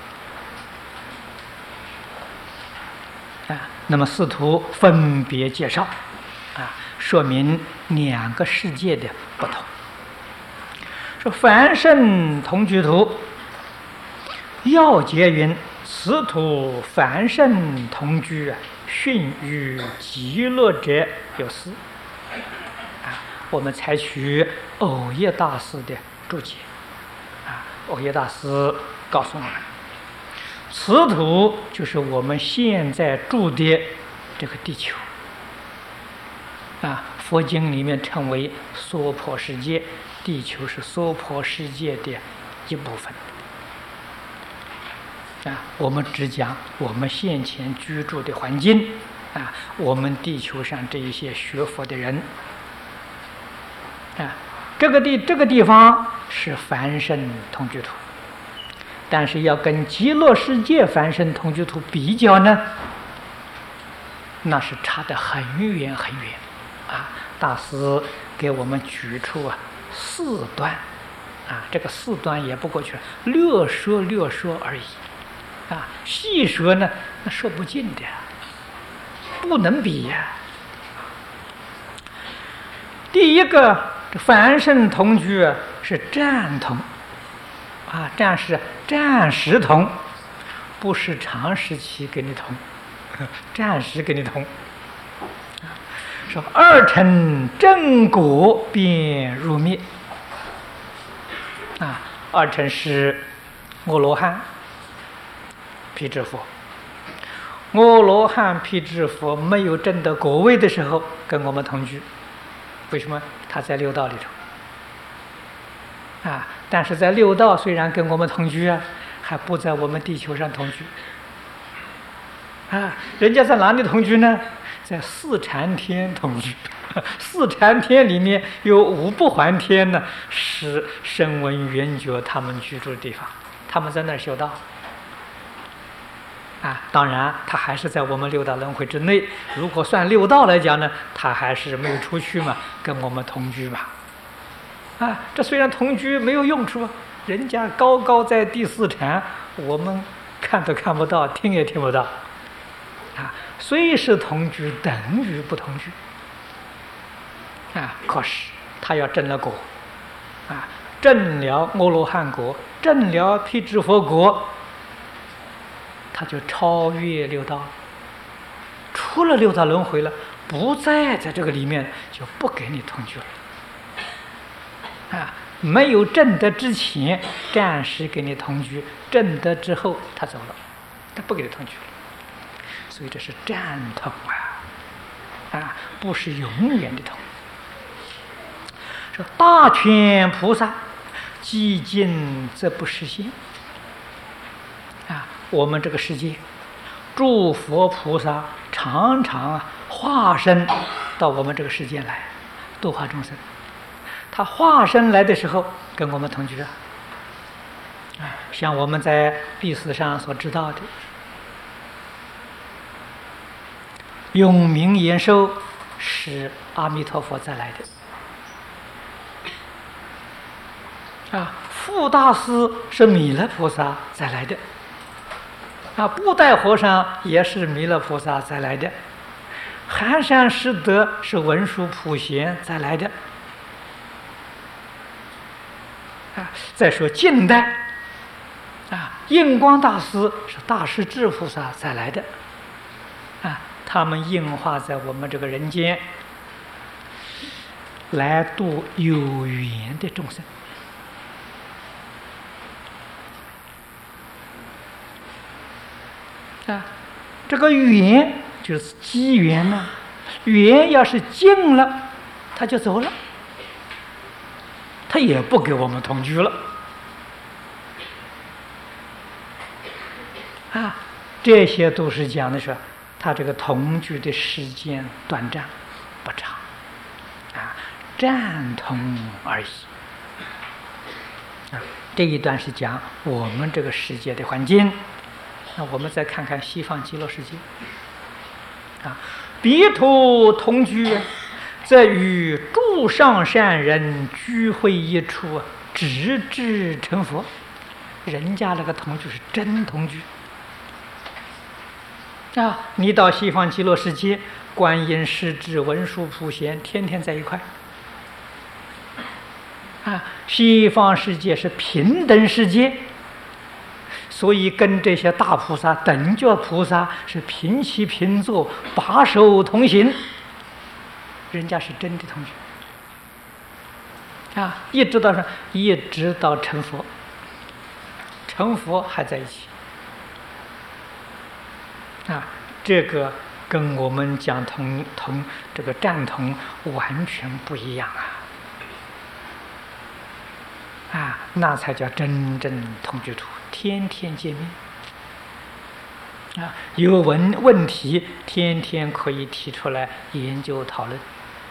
啊，那么四土分别介绍，啊，说明两个世界的不同。说凡圣同居土，要解云：此土凡圣同居啊，逊于极乐者有四。啊，我们采取藕益大师的注解，啊，藕益大师告诉我们，此土就是我们现在住的这个地球，啊，佛经里面称为娑婆世界，地球是娑婆世界的一部分。啊，我们只讲我们现前居住的环境，啊，我们地球上这一些学佛的人，啊，这个地方是凡圣同居土，但是要跟极乐世界凡圣同居土比较呢，那是差得很远很远，啊，大师给我们举出四端，啊，这个四端也不过去略说而已。啊，细说呢，那说不尽的，不能比呀。第一个，凡圣同居是暂同，啊，暂时同，不是长时期给你同，暂时给你同。说二乘正果便入灭，啊，二乘是阿罗汉。辟支佛，阿罗汉、辟支佛没有证得果位的时候跟我们同居，为什么？他在六道里头，啊，但是在六道虽然跟我们同居啊，还不在我们地球上同居，啊，人家在哪里同居呢？在四禅天同居，四禅天里面有五不还天呢，是声闻缘觉他们居住的地方，他们在那儿修道。啊，当然，他还是在我们六道轮回之内。如果算六道来讲呢，他还是没有出去嘛，跟我们同居嘛。啊，这虽然同居没有用处，人家高在第四禅，我们看都看不到，听也听不到。啊，虽是同居，等于不同居。啊，可是他要证了果，啊，证了阿罗汉果，证了辟支佛果。他就超越六道，出了六道轮回了，不再在这个里面，就不给你同居了。啊，没有证得之前，暂时给你同居；证得之后，他走了，他不给你同居了。所以这是暂同啊，不是永远的同。说大权菩萨寂静则不实现。我们这个世界，诸佛菩萨常常化身到我们这个世界来度化众生。他化身来的时候，跟我们同居像我们在历史上所知道的，永明延寿是阿弥陀佛再来的，富大师是弥勒菩萨再来的，布袋和尚也是弥勒菩萨再来的，寒山师德是文殊普贤再来的。再说近代印光大师是大势至菩萨再来的，他们应化在我们这个人间，来度有缘的众生。这个缘就是机缘呢，缘要是尽了，他就走了，他也不给我们同居了。这些都是讲的是他这个同居的时间短暂不长，暂同而已。这一段是讲我们这个世界的环境。那我们再看看西方极乐世界，彼土同居，则与诸上善人聚会一处，直至成佛。人家那个同居是真同居。你到西方极乐世界，观音、势至、文殊、普贤天天在一块。西方世界是平等世界，所以跟这些大菩萨、等觉菩萨是平起平坐、把手同行。人家是真的同居一直到成佛，成佛还在一起。这个跟我们讲这个赞同完全不一样那才叫真正同居土，天天见面有问题天天可以提出来研究讨论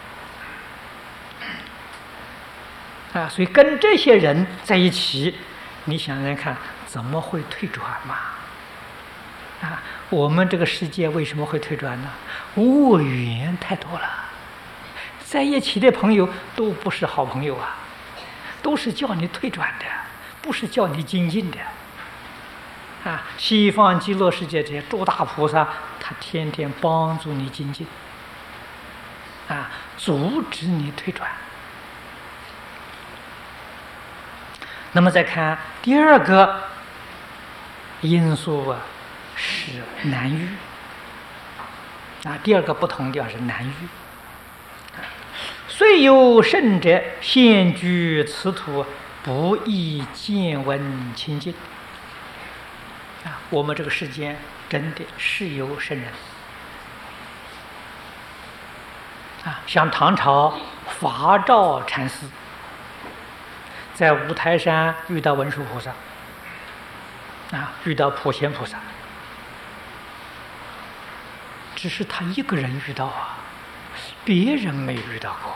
所以跟这些人在一起，你想想看，怎么会退转嘛？我们这个世界为什么会退转呢？恶缘太多了，在一起的朋友都不是好朋友都是叫你退转的，不是叫你精进的西方极乐世界这些诸大菩萨，他天天帮助你精进阻止你退转。那么再看第二个因素是难遇第二个不同地方是难遇。虽有圣者现居此土，不易见闻亲近我们这个世间真的是有圣人像唐朝法照禅师在五台山遇到文殊菩萨遇到普贤菩萨，只是他一个人遇到别人没遇到过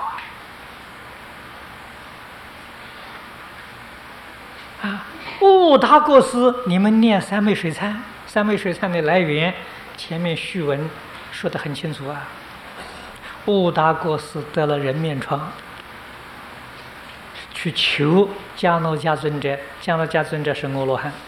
悟达国师，你们念三昧水忏，三昧水忏的来源前面序文说得很清楚悟达国师得了人面疮，去求迦诺迦尊者，迦诺迦尊者是阿罗汉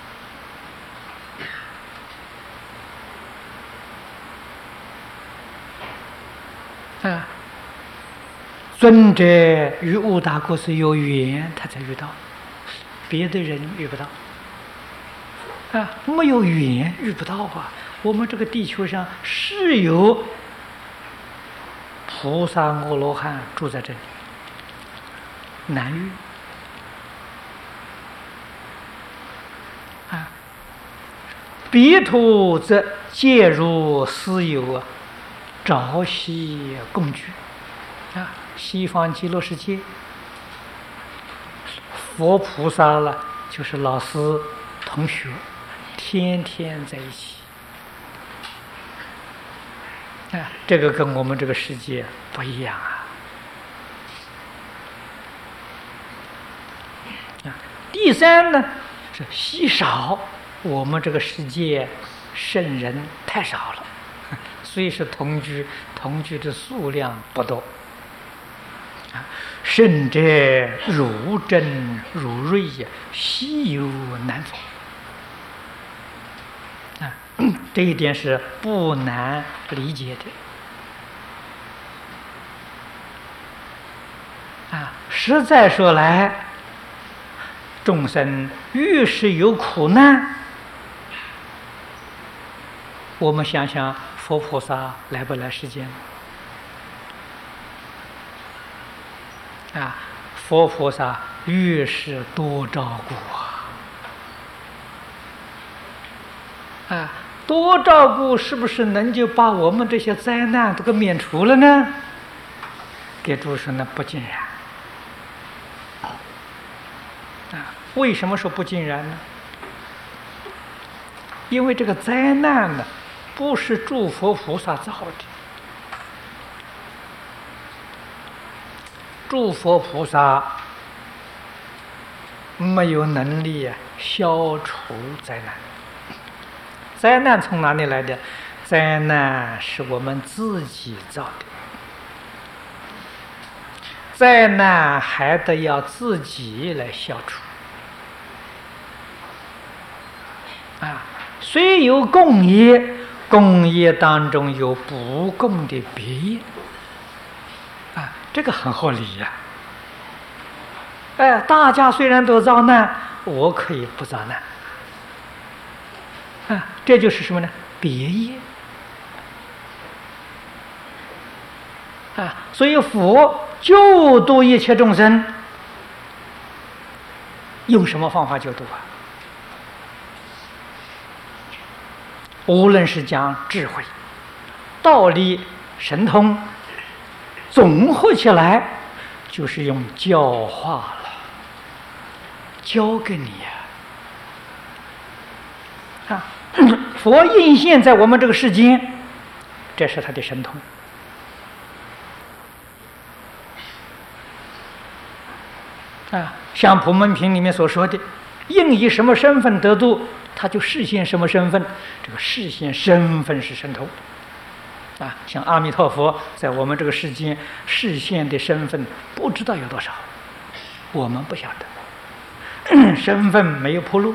尊者与悟达国师有缘，他才遇到，别的人遇不到没有缘遇不到我们这个地球上是有菩萨阿罗汉住在这里，难遇彼土则皆如斯有朝夕共居西方极乐世界佛菩萨了，就是老师、同学，天天在一起。啊，这个跟我们这个世界不一样啊！啊，第三呢是稀少，我们这个世界圣人太少了，虽是同居，同居的数量不多。啊，圣者如真如瑞也，稀有难逢。啊，这一点是不难理解的。啊，实在说来，众生越是有苦难，我们想想佛菩萨来不来世间？啊，佛菩萨越是多照顾啊，多照顾是不是能就把我们这些灾难都给免除了呢？给诸位说呢，不尽然。啊，为什么说不尽然呢？因为这个灾难呢，不是诸佛菩萨造的。诸佛菩萨没有能力消除灾难。灾难从哪里来的？灾难是我们自己造的，灾难还得要自己来消除。啊，虽有共业，共业当中有不共的别业。啊，这个很合理呀。大家虽然都遭难，我可以不遭难。啊，这就是什么呢？别业。啊，所以佛救度一切众生，用什么方法救度啊？无论是讲智慧、道理、神通，综合起来，就是用教化了，教给你啊！佛应现在我们这个世间，这是他的神通。啊，像《普门品》里面所说的，应以什么身份得度，他就示现什么身份。这个示现身份是神通。啊，像阿弥陀佛在我们这个世间示现的身份不知道有多少，我们不晓得，身份没有铺路。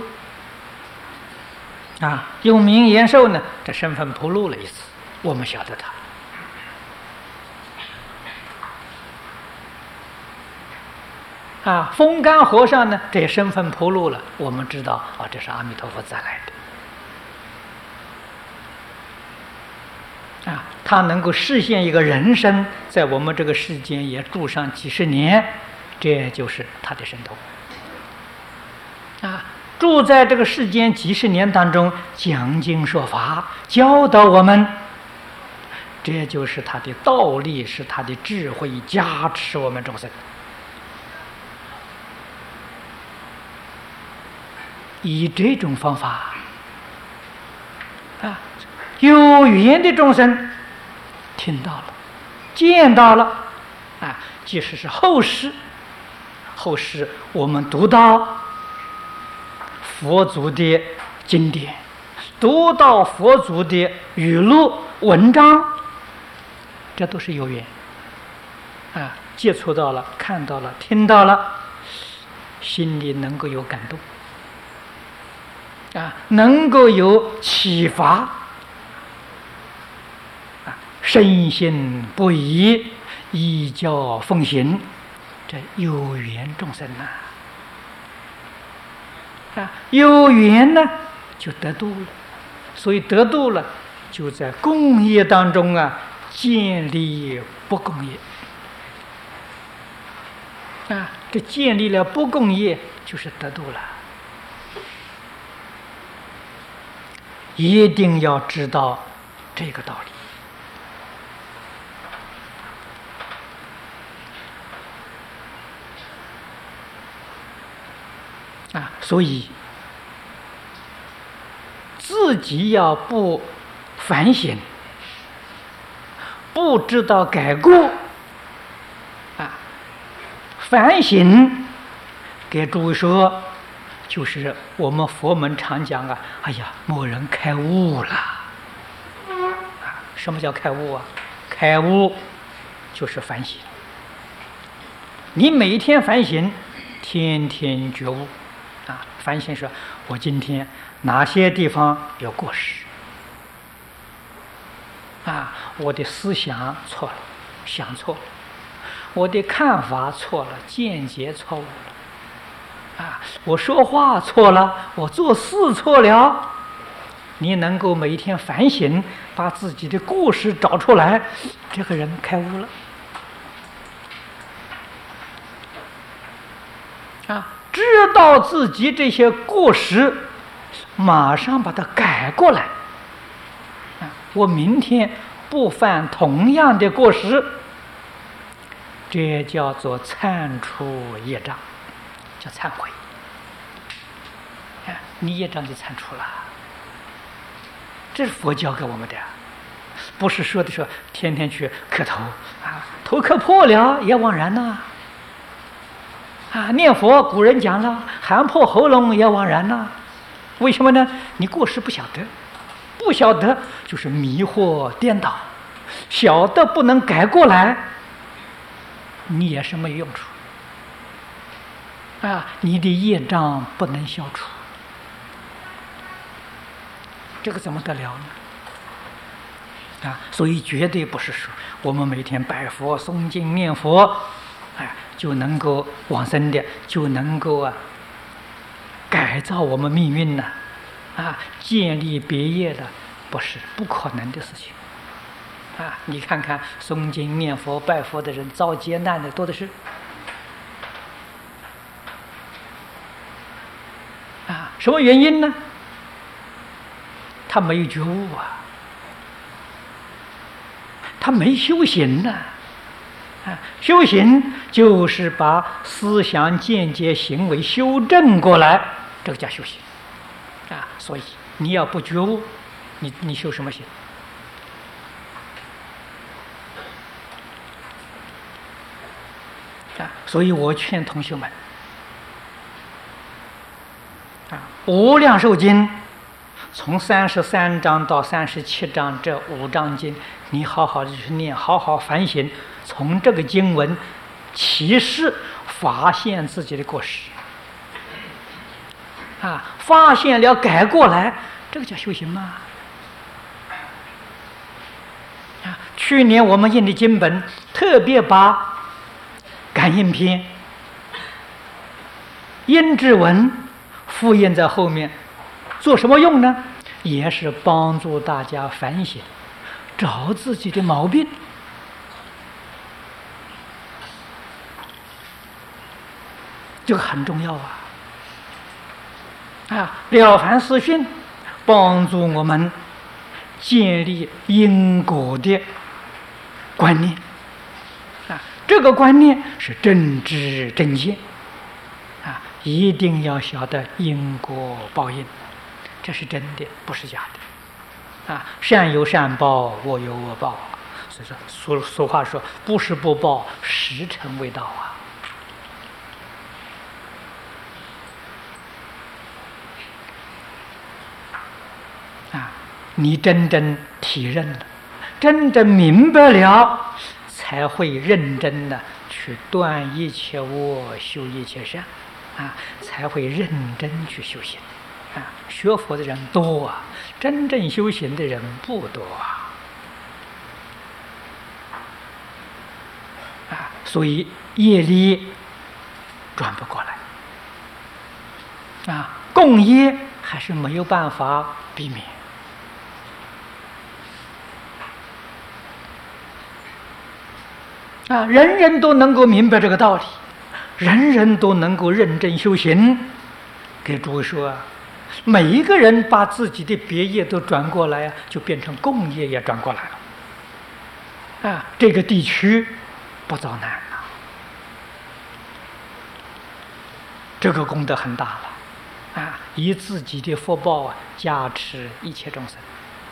啊，用名延寿呢，这身份铺路了一次，我们晓得他。啊，风干和尚呢，这身份铺路了，我们知道啊，这是阿弥陀佛再来的。啊，他能够实现一个人生，在我们这个世间也住上几十年，这就是他的神通。啊，住在这个世间几十年当中，讲经说法，教导我们，这就是他的道力，是他的智慧，加持我们众生。以这种方法，啊，有缘的众生听到了，见到了，啊，即使是后世我们读到佛祖的经典，读到佛祖的语录文章，这都是有缘，啊，接触到了，看到了，听到了，心里能够有感动。啊，能够有启发，啊，深信不疑，依教奉行，这有缘众生呐，啊，有缘呢就得度了，所以得度了，就在共业当中啊，建立不共业，啊，这建立了不共业，就是得度了。一定要知道这个道理。 所以自己要不反省，不知道改过，反省给诸位说，就是我们佛门常讲哎呀，某人开悟了。什么叫开悟啊？开悟就是反省。你每天反省，天天觉悟。反省说，我今天哪些地方有过失？我的思想错了，想错了；我的看法错了，见解错误了。我说话错了，我做事错了。你能够每一天反省，把自己的过失找出来，这个人开悟了。知道自己这些过失，马上把它改过来。我明天不犯同样的过失，这叫做忏除业障，叫忏悔。你业障就忏除了。这是佛教给我们的，不是说天天去磕头头磕破了也枉然呐。念佛，古人讲了，喊破喉咙也枉然呐。为什么呢？你过失不晓得，不晓得就是迷惑颠倒，晓得不能改过来，你也是没有用处你的业障不能消除，这个怎么得了呢？所以绝对不是说我们每天拜佛、诵经、念佛，就能够往生的，就能够改造我们命运的，建立别业的，不可能的事情。你看看诵经、念佛、拜佛的人遭劫难的多的是。什么原因呢？他没有觉悟他没修行呢。修行就是把思想、见解、行为修正过来，这个叫修行所以你要不觉悟，你修什么行所以我劝同学们无量寿经从33章到37章这5章经，你好好的去念，好好反省，从这个经文启示发现自己的过失发现了改过来，这个叫修行吗？去年我们印的经本特别把感应篇印制文复印在后面，做什么用呢？也是帮助大家反省，找自己的毛病。这个很重要了凡四训帮助我们建立因果的观念这个观念是正知正见一定要晓得因果报应，这是真的，不是假的善有善报，恶有恶报。所以说俗话说，不是不报，时辰未到你真正体认了，真正明白了，才会认真的去断一切恶，修一切善才会认真去修行学佛的人多真正修行的人不多所以业力转不过来共业还是没有办法避免人人都能够明白这个道理，人人都能够认真修行。给诸位说每一个人把自己的别业都转过来就变成共业也转过来了这个地区不遭难了，这个功德很大了以自己的福报加持一切众生。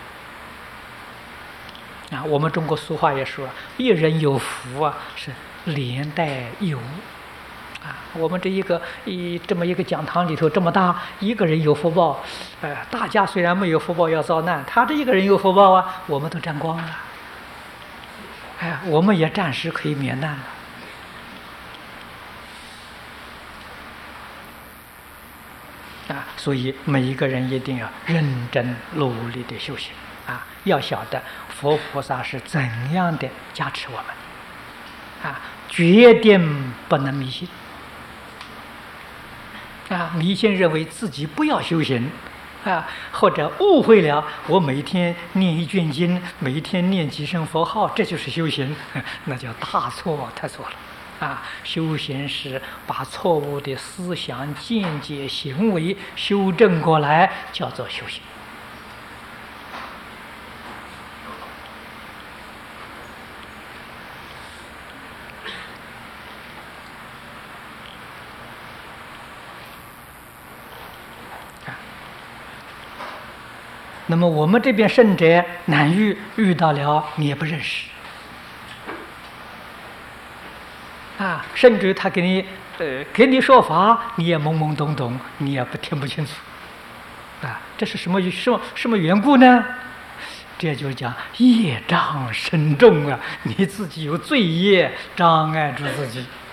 我们中国俗话也说，一人有福是连带有。我们这么一个讲堂里头这么大，一个人有福报，大家虽然没有福报要遭难，他这一个人有福报我们都沾光了，我们也暂时可以免难了。所以每一个人一定要认真努力的修行要晓得佛菩萨是怎样的加持我们决定不能迷信迷信认为自己不要修行或者误会了我每天念一卷经，每天念几声佛号，这就是修行，那叫大错特错了修行是把错误的思想见解行为修正过来，叫做修行那么我们这边圣者难遇到了你也不认识甚至他给你说法，你也懵懵懂懂，你也听不清楚这是什么缘故呢？这就讲业障深重你自己有罪业障碍住自己